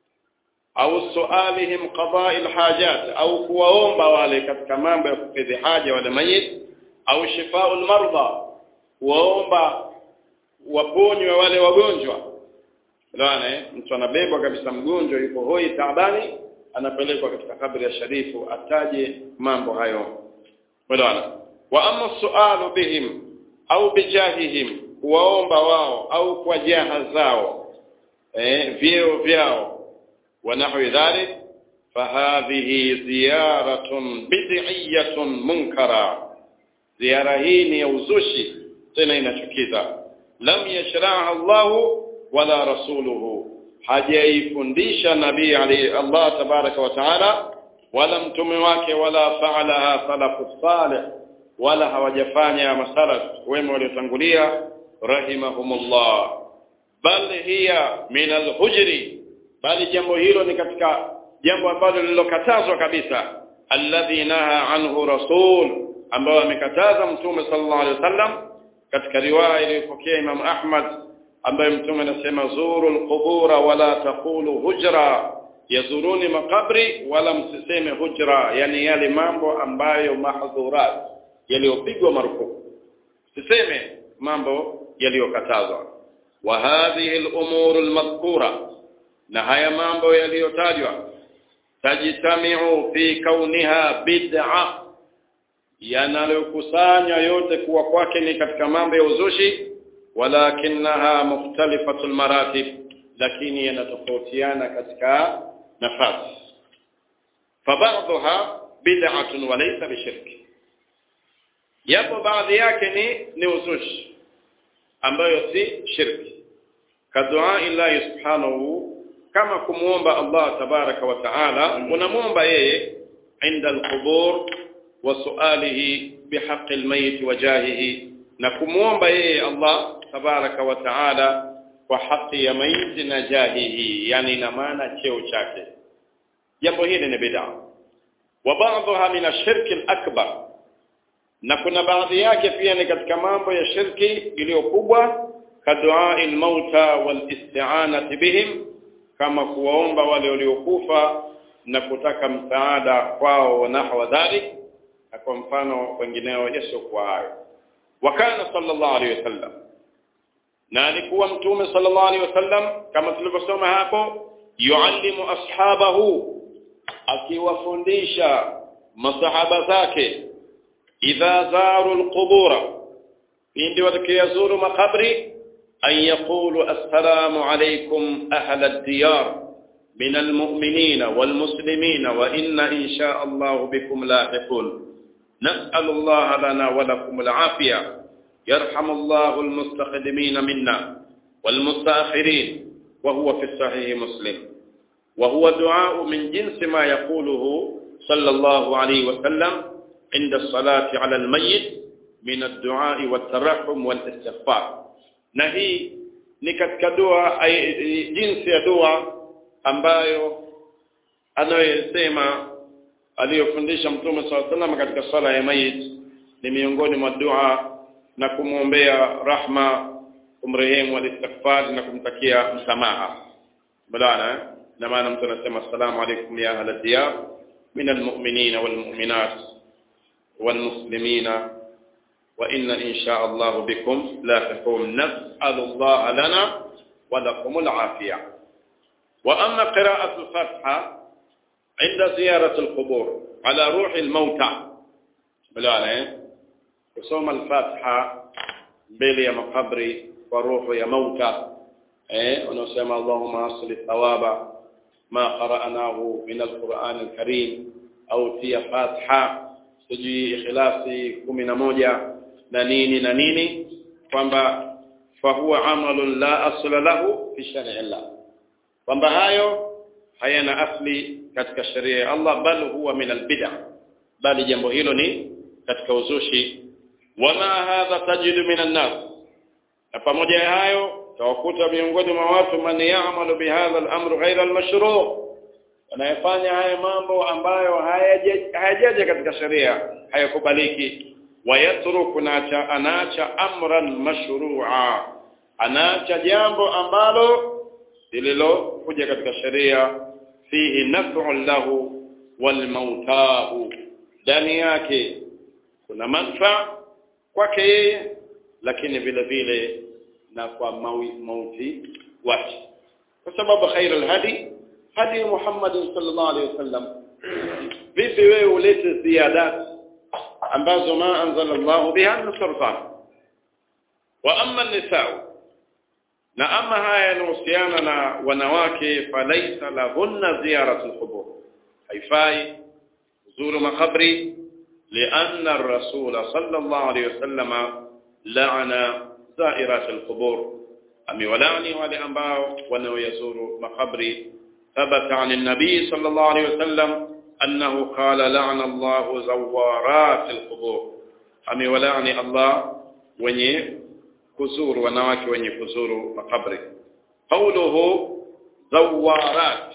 au sualihim qada'i al-hajat, au kuwaomba wale katika mambo ya kukidhi haja wale mayit, au shifa'ul marda, kuwaomba waponywe wale wagonjwa. Laana mtu anabebwa kabisa mgonjwa yuko hoi taabani, anapelekwa katika kabri ya sharifu ataje mambo hayo. Laana wa amma sualu bihim au bijahihim, kuwaomba wao au kwa jaha zao, eh vyeo vyao, wa nahwi dhalik, fahadhihi ziyaratun bid'iyyatun munkara, ziara hii ni ya uzushi tena inachukiza. Lam yashra'a Allahu wala rasuluhu, hajaifundisha nabii alayhi Allah tabaraka wa taala wala mtume wake, wala fa'alaha salafus salih, wala hawajafanya masalaf wema waliotangulia rahimahumullah. Bal hiya min al-hujri, bali jambo hilo ni katika jambo ambalo lililokatazwa kabisa. Alladhi naha anhu rasul, ambao amekataza mtume sallallahu alaihi wasallam. Katika riwaya iliyopokea Imam Ahmad ambaye mtume anasema zurul qubura wala taqulu hujra, yazuruni makabri wala msiseme hujra, yani yale mambo ambayo mahdhurat, yaliyopigwa marufuku, siseme mambo yaliyokatazwa. Wa hadhihi al-umur al-madhkura, na haya mambo yaliyotajwa, tajtami'u fi kauniha bid'a, yanalokusanya yote kuwa kwake ni katika mambo ya uzushi, walakinaha mukhtalifatul maratib, lakini yanatofautiana katika nafasi. Fabadhuha bid'atun wa laysa bishirki, yapo baadhi yake ni ni uzushi ambayo si shirki. Kadua illa subhanahu, kama kumuomba Allah tabaraka wa taala, unamuomba yeye inda al-qubur wa su'alihi bihaqqi al-mayit wa jahihi, na kumuomba yeye Allah tabaraka wa taala kwa haki ya mayit na jahihi, yani ina maana cheo chake. Jambo hili ni bid'a. Wa ba'dha min ash-shirk al-akbar, na kuna baadhi yake pia ni katika mambo ya shirki iliyokubwa. Kadua al-mauta wal isti'anati bihim, kama kuwaomba wale waliokufa na kutaka msaada kwao, na nahwa dhalik, kwa mfano wengineo Yesu kwa hayo. Wakana sallallahu alayhi wasallam, na alikuwa mtume sallallahu alayhi wasallam kama tulivyosoma hapo, yuallimu ashabahu, akiwafundisha masahaba zake, idha zaru alqubura, pindi watakayazuru makabri, an yaqulu assalamu alaykum ahla ad-diyar min almu'minina walmuslimina wa inna insha Allah bikum lahiqun. نسأل الله لنا ولكم العافية، يرحم الله المستقدمين منا والمستأخرين. وهو في الصحيح مسلم، وهو دعاء من جنس ما يقوله صلى الله عليه وسلم عند الصلاة على الميت من الدعاء والترحم والاستغفار. نهي ni katika dua, jinsi ya dua ambayo anayosema aliyofundisha mtume sallallahu alaihi wasallam katika sala ya mayit, ni miongoni mwa dua na kumuombea rahma, kumrehemu, walistighfar, na kumtakia msamaha. Balana na maana mtu anasema assalamu alaykum ya ahla diyar min almu'minina walmu'minat walmuslimina wa inna insha Allah bikum lahiqun. nas'alu Allah lana wa lakum al'afiyah. Wa amma qira'atu al-fatiha عند زيارة القبور على روح الموتى، بلانا يصوم الفاتحة بلي مقبري وروح يا موتى، eh ونسمع اللهم اصل الثواب ما قرأناه من القرآن الكريم au tia Fatiha sijui ikhlasi kumi na moja na nini na nini, kwamba fa huwa amalun la asla lahu fi shar'illah, kwamba hayo hayana asli katika sheria ya Allah, bali huwa min albid'a, bali jambo hilo ni katika uzushi. Wama hadha tajidu min an-nas, na pamoja na hayo tawakuta miongoni mwa watu man ya'malu bihadha al-amr ghayra al-mashru' wanayofanya haya mambo ambayo hayajaje katika sheria hayakubaliki wayatruku nacha anacha amran mashru'a anacha jambo ambalo lililokuja katika sheria fihi naf'un lahu wal mautahu ndani yake kuna manufaa kwake yeye lakini vile vile na kwa mauti wake kwa sababu khairul hadi hadi Muhammad sallallahu alaihi wasallam vipi wewe ulete ziyadat ambazo ma anzala Allah biha sultan wa amma an-nisaa na ama haya yanahusiana na wanawake falaisa lahunna ziyaratu al-qubur haifai zuru makabri لأن الرسول صلى الله عليه وسلم لعن زائرات القبور أمي ولعني ولأنباء ونو يزور مقبري ثبت عن النبي صلى الله عليه وسلم أنه قال لعن الله زوارات القبور أمي ولعني الله وني كزور ونواك وني كزور مقبري قوله زوارات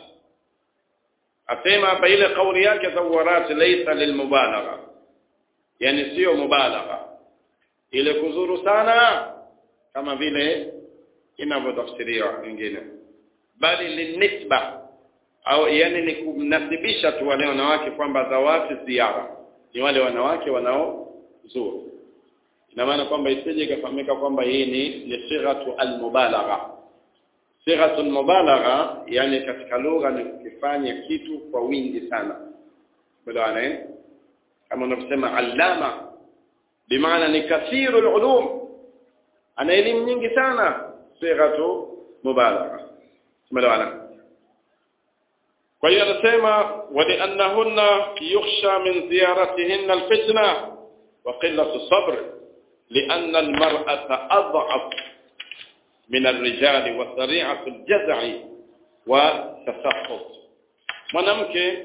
أسمع بين قولياك زوارات ليس للمبالغة yani sio mubalagha ile kuzuru sana kama vile inavyotafsiriwa wengine bali linisba au yani ni kumnasibisha tu wale wanawake kwamba zawati ziara ni wale wanawake wanaozuru ina maana kwamba isije ikafahamika kwamba hii ni ni sighatu almubalagha sighatu almubalagha yani katika lugha ni kufanya kitu kwa wingi sana bwana kama unavyosema allama bimaana ni kathiru ulum ana elimu nyingi sana sighatu mubalagha tumeelewana kwa hiyo anasema wali annahunna yukhsha min ziyaratihinna alfitna wa qillatu sabr لأن المرأة أضعف من الرجال وسريعة الجزع والتسخط mwanamke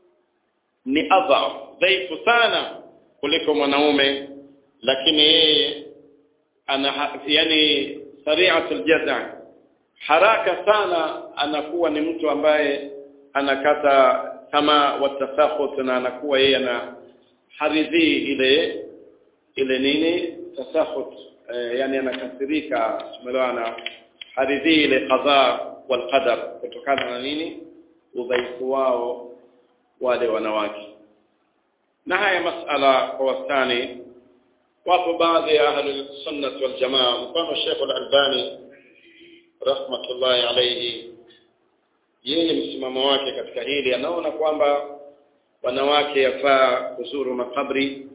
ni adhaf dhaifu sana kuliko mwanaume lakini yeye ana yani sari'atul jaz'a haraka sana anakuwa ni mtu ambaye anakata kama watasakhut na anakuwa yeye ana haridhi ile ile nini tasakhut eh, yani anakasirika tumeelewana haridhi ile qadha wal qadar kutokana na nini udhaifu wao wale wanawake na haya masala kwa wastani wapo baadhi ya ahli sunnah wal jamaa mfano Sheikh al-Albani rahmatullahi alayhi yeye msimamo wake katika hili anaona kwamba wanawake yafaa kuzuru makabri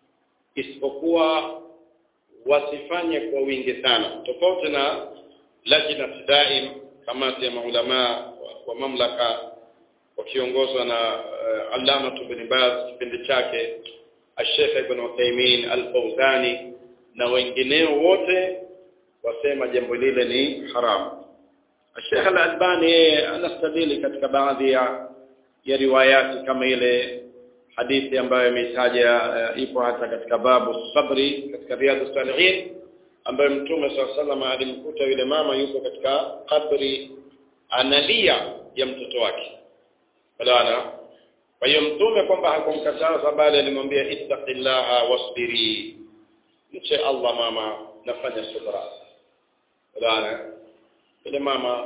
isipokuwa wasifanye kwa wingi sana tofauti na lajna daim kamati ya maulama wa mamlaka wakiongozwa na uh, Allama Ibn Baz kipindi chake Sheikh Ibn Uthaymeen Al-Fawzani na wengineo wote wasema jambo lile ni haram. Sheikh Al-Albani anastadili katika baadhi ya ya riwayati kama ile hadithi ambayo imetaja uh, ipo hata katika babu sabri katika Riyadhus Salihin ambayo Mtume swalla sallam alimkuta yule mama yuko katika kabri analia ya mtoto wake. Wala kwa hiyo Mtume kwamba hakumkataza bali alimwambia ittaqillaha wasbiri. Mche Allah mama nafanya subra. Wala ile mama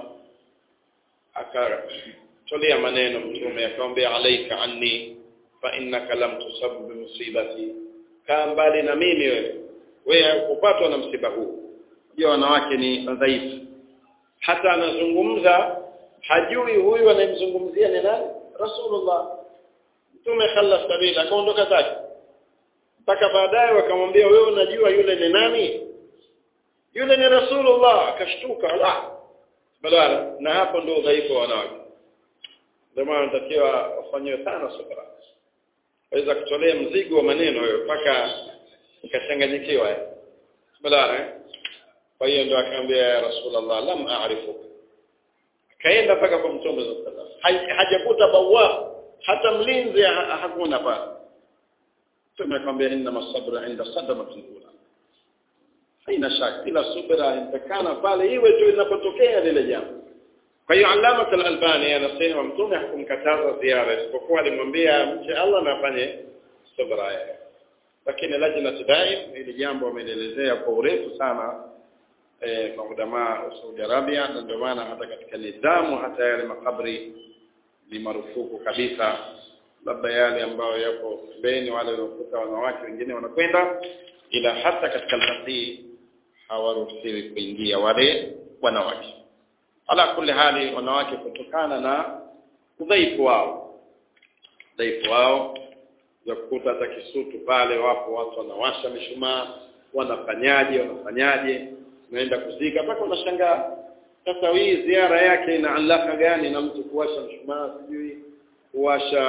akatolea maneno Mtume akamwambia alaika anni fa innaka lam tusab bi musibati kaa mbali na mimi wewe wewe kupatwa na msiba huu. Hiyo wanawake ni dhaifu hata anazungumza hajui huyu anayemzungumzia ni nani Rasulullah. Mtume khalla sabila akaondoka zake mpaka baadaye wakamwambia wewe unajua yule ni nani yule ni Rasulullah akashtuka la balala na hapo ndio dhaifu wanawake ndio maana natakiwa wafanywe sana subra waweza kutolea mzigo wa maneno hayo mpaka ikachanganyikiwa eh balala kwa hiyo ndio akamwambia Rasulullah lam a'rifu kaenda mpaka kwa Mtume sallallahu alaihi wasallam hajakuta bawab hata mlinzi hakuna pale. Tumekwambia inna masabra inda sadamatul ula haina shaka ila subra intakana pale iwe tu inapotokea lile jambo. Kwa hiyo Allama al-Albani anasema mtume hakumkataza ziara isipokuwa alimwambia mche Allah na afanye subra yake. Lakini lajna daim ile jambo ameelezea kwa urefu sana eh kwa ulama wa Saudi Arabia, na ndio maana hata katika nidhamu hata yale makabri ni marufuku kabisa, labda yale ambayo yapo pembeni wale wanakuta wanawake wengine wanakwenda, ila hata katika al-Baqi hawaruhusiwi kuingia wale wanawake. Ala kulli hali wanawake kutokana na udhaifu wao udhaifu wao ya kukuta hata kisutu pale wapo watu wanawasha mishumaa, wanafanyaje wanafanyaje naenda kuzika mpaka unashangaa sasa hii ziara yake ina alaka gani na mtu kuwasha mshumaa, sijui kuwasha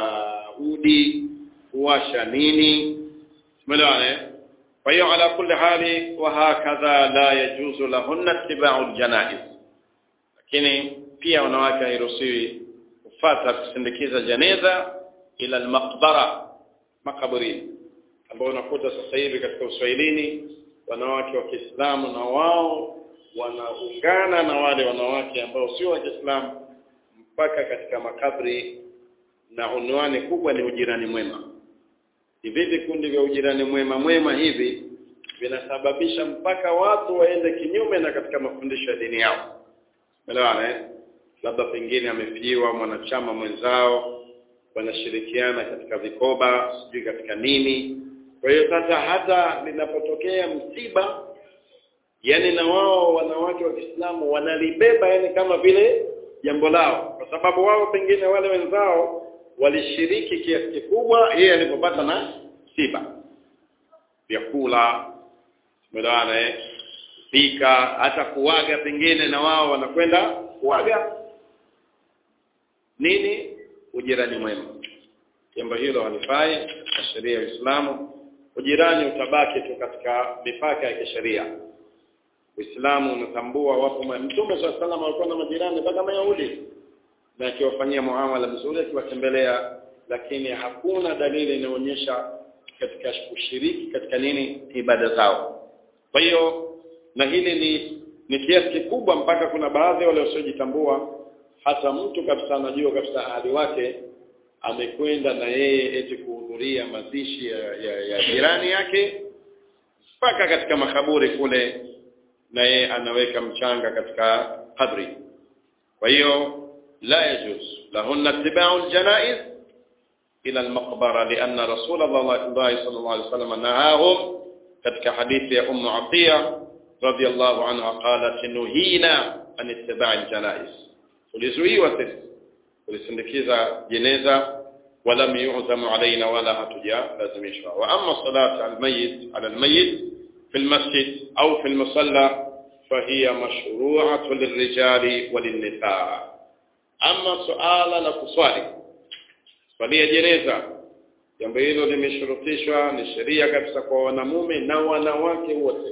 udi, kuwasha nini, umeelewana? Kwa hiyo ala kulli hali wa hakadha la yajuzu lahunna ittiba'u al-janaiz. Lakini pia wanawake hairuhusiwi kufuata kusindikiza jeneza ila al-maqbara, makaburi, ambao unakuta sasa hivi katika Uswahilini wanawake wa Kiislamu na wao wanaungana na wale wanawake ambao sio wa Kiislamu mpaka katika makaburi, na unwani kubwa ni ujirani mwema. Hivi vikundi vya ujirani mwema mwema hivi vinasababisha mpaka watu waende kinyume na katika mafundisho ya dini yao. Umeelewana eh? Labda pengine amefiwa mwanachama mwenzao, wanashirikiana katika vikoba, sijui katika nini. Kwa hiyo sasa hata linapotokea msiba, yani na wao wanawake wa Kiislamu wanalibeba yani kama vile jambo lao, kwa sababu wao pengine wale wenzao walishiriki kiasi kikubwa yeye alipopata na msiba, vyakula, umeelewana eh, pika, hata kuaga pengine na wao wanakwenda kuaga nini, ujirani mwema. Jambo hilo halifai na sheria ya Uislamu. Ujirani utabaki tu katika mipaka ya kisheria. Uislamu unatambua wapo. Mtume sallallahu alaihi wasallam alikuwa na majirani mpaka Mayahudi, na akiwafanyia muamala mzuri, akiwatembelea, lakini hakuna dalili inaonyesha katika kushiriki katika nini, ibada zao. Kwa hiyo na hili ni ni kiasi kikubwa mpaka kuna baadhi wale wasiojitambua, hata mtu kabisa anajua kabisa ahadi wake amekwenda na yeye eti kuhudhuria mazishi ya, ya, ya jirani yake mpaka katika makaburi kule, na yeye anaweka mchanga katika kabri. Kwa hiyo la yajuz lahunna ittiba'u al-janaiz ila al-maqbara, lianna Rasulullah sallallahu alaihi wasallam nahahum katika hadithi ya Ummu Atiya radhiyallahu anha qalat nuhina an ittiba' al-janaiz, tulizuiwa sisi kulisindikiza jeneza, walam yu'zamu alaina wala hatuja lazimishwa. Wa amma salatu al-mayyit ala al-mayyit fi al-masjid au fi al-musalla fahiya mashru'atu lirrijali wa lin-nisaa. Amma suala la kuswali swali ya jeneza, jambo hilo limeshurutishwa, ni sheria kabisa kwa wanamume na wanawake wote.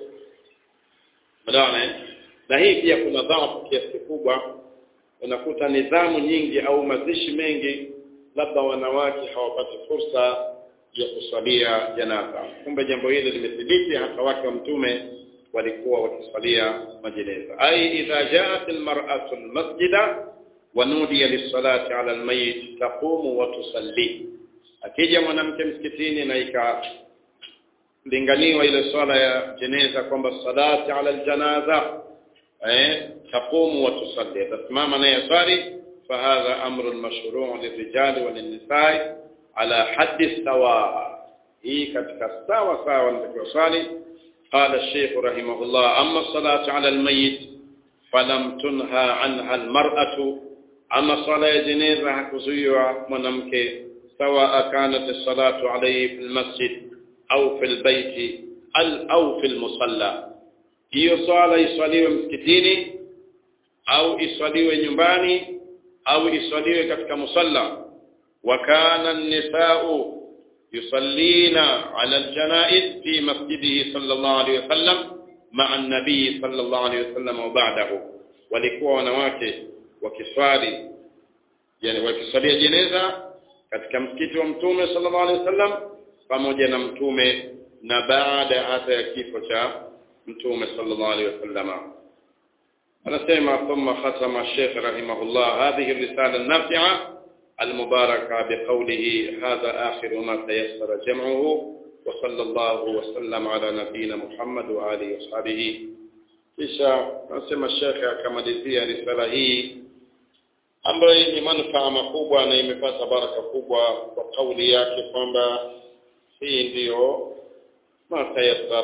Madana, na hii pia kuna dhaifu kiasi kikubwa. Unakuta nidhamu nyingi au mazishi mengi, labda wanawake hawapati fursa ya kuswalia janaza. Kumbe jambo hili limethibiti, hata wake wa mtume walikuwa wakiswalia majeneza. Ai idha jaat almar'atu almasjida wa nudiya lis-salati 'ala al-mayyit taqumu wa tusalli, akija mwanamke msikitini na ikalinganiwa ile swala ya jeneza kwamba salati 'ala al-janaza eh taqumu wa tusalli, tasimama na yasali, fahadha amrun mashru' lirijali wa lin-nisa'i ala haddi sawa, hii katika sawa sawa ndio swali. قال الشيخ رحمه الله أما الصلاة على الميت فلم تنهى عنها المرأة، أما صلاة جنازة حكزيوة منامك سواء كانت الصلاة عليه في المسجد أو في البيت أو في المصلى. هي صلاة يصليوا مسكتيني أو يصليوا nyumbani أو يصليوا katika musalla. وكان النساء يصلين على الجنائز في مسجده صلى الله عليه وسلم مع النبي صلى الله عليه وسلم وبعده. walikuwa wanawake wakiswali, yani wakisalia jeneza katika msikiti wa mtume sallallahu alaihi wasallam pamoja na mtume, na baada hata ya kifo cha mtume sallallahu alaihi wasallam. anasema thumma khatama Sheikh rahimahullah hadhihi risala an-nafi'a al-mubaraka biqawlihi hadha akhiru ma tayassara jam'uhu wa sallallahu wa sallam ala nabiyyina Muhammad wa alihi wa sahbihi. Kisha anasema Sheikh akamalizia risala hii ambayo ni manufaa makubwa na imepata baraka kubwa kwa kauli yake kwamba hii ndiyo matayassar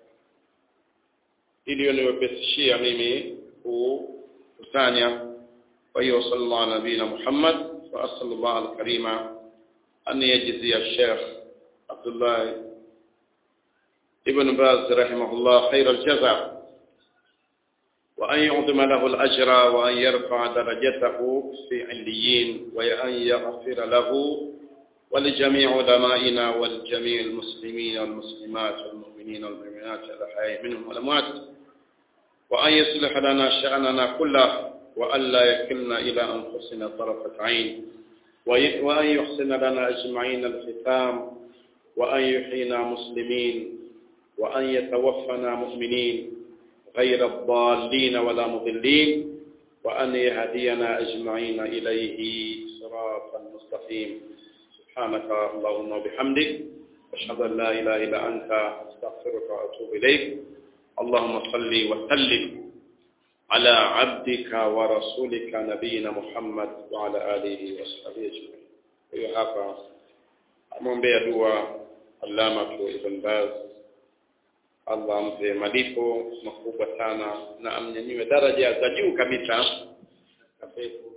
iliyo niwepesishia mimi kukusanya. Kwa hiyo sallallahu ala nabiyina Muhammad wa sallallahu al-karima an yajziya Sheikh Abdullah ibn Baz rahimahullah khair al-jazaa وأن يعظم له الأجر وأن يرفع درجته في عليين وأن يغفر له ولجميع علمائنا والجميع المسلمين والمسلمات والمؤمنين والمؤمنات الأحياء منهم والأموات وأن يصلح لنا شأننا كله وأن لا يكلنا إلى أنفسنا طرفة عين وأن يحسن لنا أجمعين الختام وأن يحيينا مسلمين وأن يتوفنا مؤمنين غير الضالين ولا مضلين وأن يهدينا أجمعين إليه صراطا مستقيم. سبحانك اللهم وبحمدك أشهد أن لا إله إلا أنت أستغفرك وأتوب إليك. اللهم صل وسلم على عبدك ورسولك نبينا محمد وعلى آله وصحبه أجمعين. Hiyo hapa amwombea dua Allama Ibn Baz, Allah ampe malipo makubwa sana na amnyanyue daraja za juu kabisa.